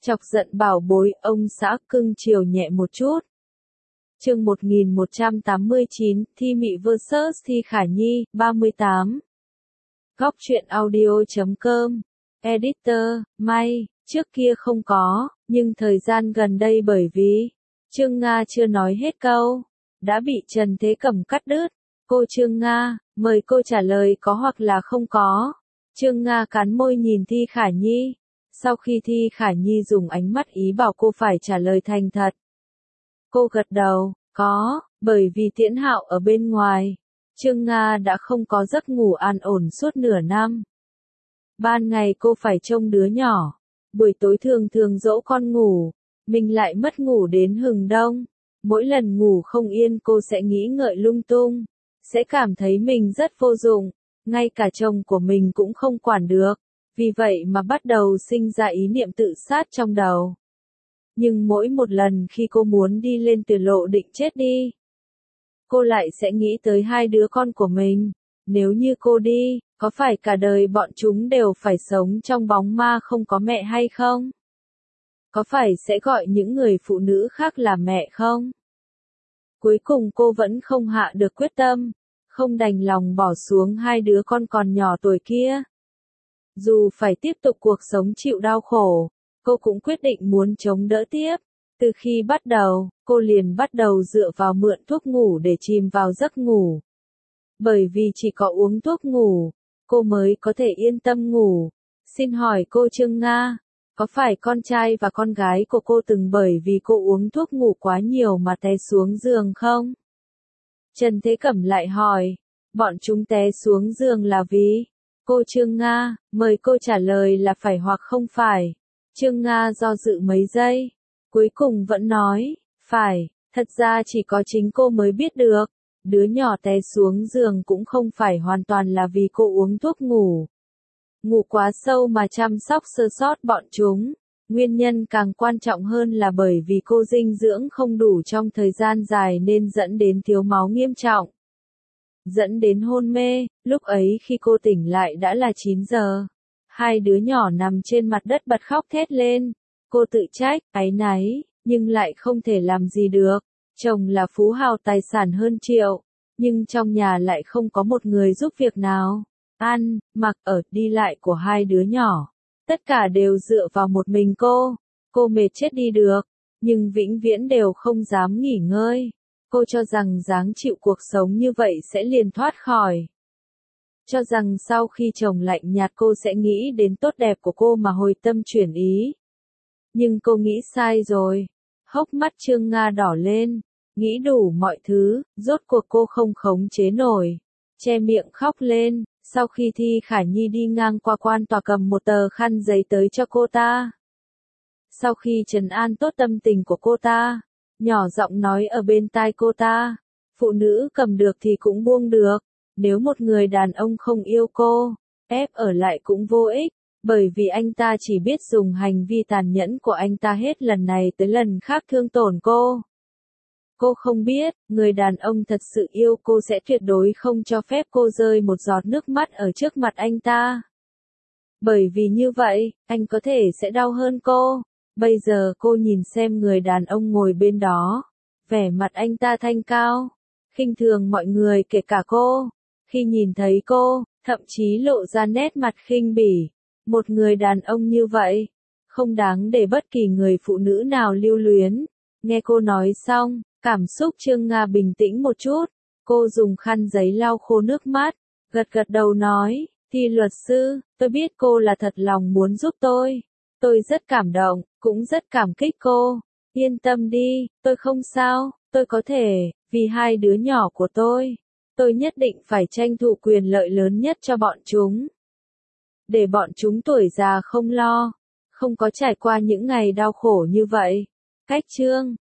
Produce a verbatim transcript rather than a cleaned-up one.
Chọc giận bảo bối, ông xã cưng chiều nhẹ một chút. Chương một nghìn một trăm tám mươi chín, Thi Mị versus Thi Khả Nhi, ba mươi tám. Góc truyện audio chấm com. Editor, May, trước kia không có, nhưng thời gian gần đây bởi vì Trương Nga chưa nói hết câu, đã bị Trần Thế Cẩm cắt đứt. Cô Trương Nga, mời cô trả lời có hoặc là không có. Trương Nga cắn môi nhìn Thi Khả Nhi. Sau khi Thi Khả Nhi dùng ánh mắt ý bảo cô phải trả lời thành thật. Cô gật đầu, có, bởi vì Tiễn Hạo ở bên ngoài. Trương Nga đã không có giấc ngủ an ổn suốt nửa năm. Ban ngày cô phải trông đứa nhỏ, buổi tối thường thường dỗ con ngủ, mình lại mất ngủ đến hừng đông. Mỗi lần ngủ không yên cô sẽ nghĩ ngợi lung tung, sẽ cảm thấy mình rất vô dụng, ngay cả chồng của mình cũng không quản được, vì vậy mà bắt đầu sinh ra ý niệm tự sát trong đầu. Nhưng mỗi một lần khi cô muốn đi lên tuyệt lộ định chết đi, cô lại sẽ nghĩ tới hai đứa con của mình. Nếu như cô đi, có phải cả đời bọn chúng đều phải sống trong bóng ma không có mẹ hay không? Có phải sẽ gọi những người phụ nữ khác là mẹ không? Cuối cùng cô vẫn không hạ được quyết tâm, không đành lòng bỏ xuống hai đứa con còn nhỏ tuổi kia. Dù phải tiếp tục cuộc sống chịu đau khổ, cô cũng quyết định muốn chống đỡ tiếp. Từ khi bắt đầu, cô liền bắt đầu dựa vào mượn thuốc ngủ để chìm vào giấc ngủ. Bởi vì chỉ có uống thuốc ngủ, cô mới có thể yên tâm ngủ. Xin hỏi cô Trương Nga, có phải con trai và con gái của cô từng bởi vì cô uống thuốc ngủ quá nhiều mà té xuống giường không? Trần Thế Cẩm lại hỏi, bọn chúng té xuống giường là vì? Cô Trương Nga, mời cô trả lời là phải hoặc không phải. Trương Nga do dự mấy giây, cuối cùng vẫn nói, phải, thật ra chỉ có chính cô mới biết được. Đứa nhỏ té xuống giường cũng không phải hoàn toàn là vì cô uống thuốc ngủ. Ngủ quá sâu mà chăm sóc sơ sót bọn chúng. Nguyên nhân càng quan trọng hơn là bởi vì cô dinh dưỡng không đủ trong thời gian dài nên dẫn đến thiếu máu nghiêm trọng. Dẫn đến hôn mê, lúc ấy khi cô tỉnh lại đã là chín giờ. Hai đứa nhỏ nằm trên mặt đất bật khóc thét lên. Cô tự trách, áy náy, nhưng lại không thể làm gì được. Chồng là phú hào tài sản hơn triệu, nhưng trong nhà lại không có một người giúp việc nào. Ăn, mặc, ở, đi lại của hai đứa nhỏ. Tất cả đều dựa vào một mình cô. Cô mệt chết đi được, nhưng vĩnh viễn đều không dám nghỉ ngơi. Cô cho rằng dáng chịu cuộc sống như vậy sẽ liền thoát khỏi. Cho rằng sau khi chồng lạnh nhạt cô sẽ nghĩ đến tốt đẹp của cô mà hồi tâm chuyển ý. Nhưng cô nghĩ sai rồi. Hốc mắt Trương Nga đỏ lên, nghĩ đủ mọi thứ, rốt cuộc cô không khống chế nổi. Che miệng khóc lên, sau khi Thi Khả Nhi đi ngang qua quan tòa cầm một tờ khăn giấy tới cho cô ta. Sau khi trấn an tốt tâm tình của cô ta, nhỏ giọng nói ở bên tai cô ta, phụ nữ cầm được thì cũng buông được, nếu một người đàn ông không yêu cô, ép ở lại cũng vô ích, bởi vì anh ta chỉ biết dùng hành vi tàn nhẫn của anh ta hết lần này tới lần khác thương tổn cô. Cô không biết, người đàn ông thật sự yêu cô sẽ tuyệt đối không cho phép cô rơi một giọt nước mắt ở trước mặt anh ta. Bởi vì như vậy, anh có thể sẽ đau hơn cô. Bây giờ cô nhìn xem người đàn ông ngồi bên đó, vẻ mặt anh ta thanh cao, khinh thường mọi người kể cả cô. Khi nhìn thấy cô, thậm chí lộ ra nét mặt khinh bỉ. Một người đàn ông như vậy, không đáng để bất kỳ người phụ nữ nào lưu luyến. Nghe cô nói xong, cảm xúc Trương Nga bình tĩnh một chút. Cô dùng khăn giấy lau khô nước mắt, gật gật đầu nói, Thi luật sư, tôi biết cô là thật lòng muốn giúp tôi. Tôi rất cảm động, cũng rất cảm kích cô. Yên tâm đi, tôi không sao, tôi có thể, vì hai đứa nhỏ của tôi. Tôi nhất định phải tranh thủ quyền lợi lớn nhất cho bọn chúng. Để bọn chúng tuổi già không lo, không có trải qua những ngày đau khổ như vậy. Cách chương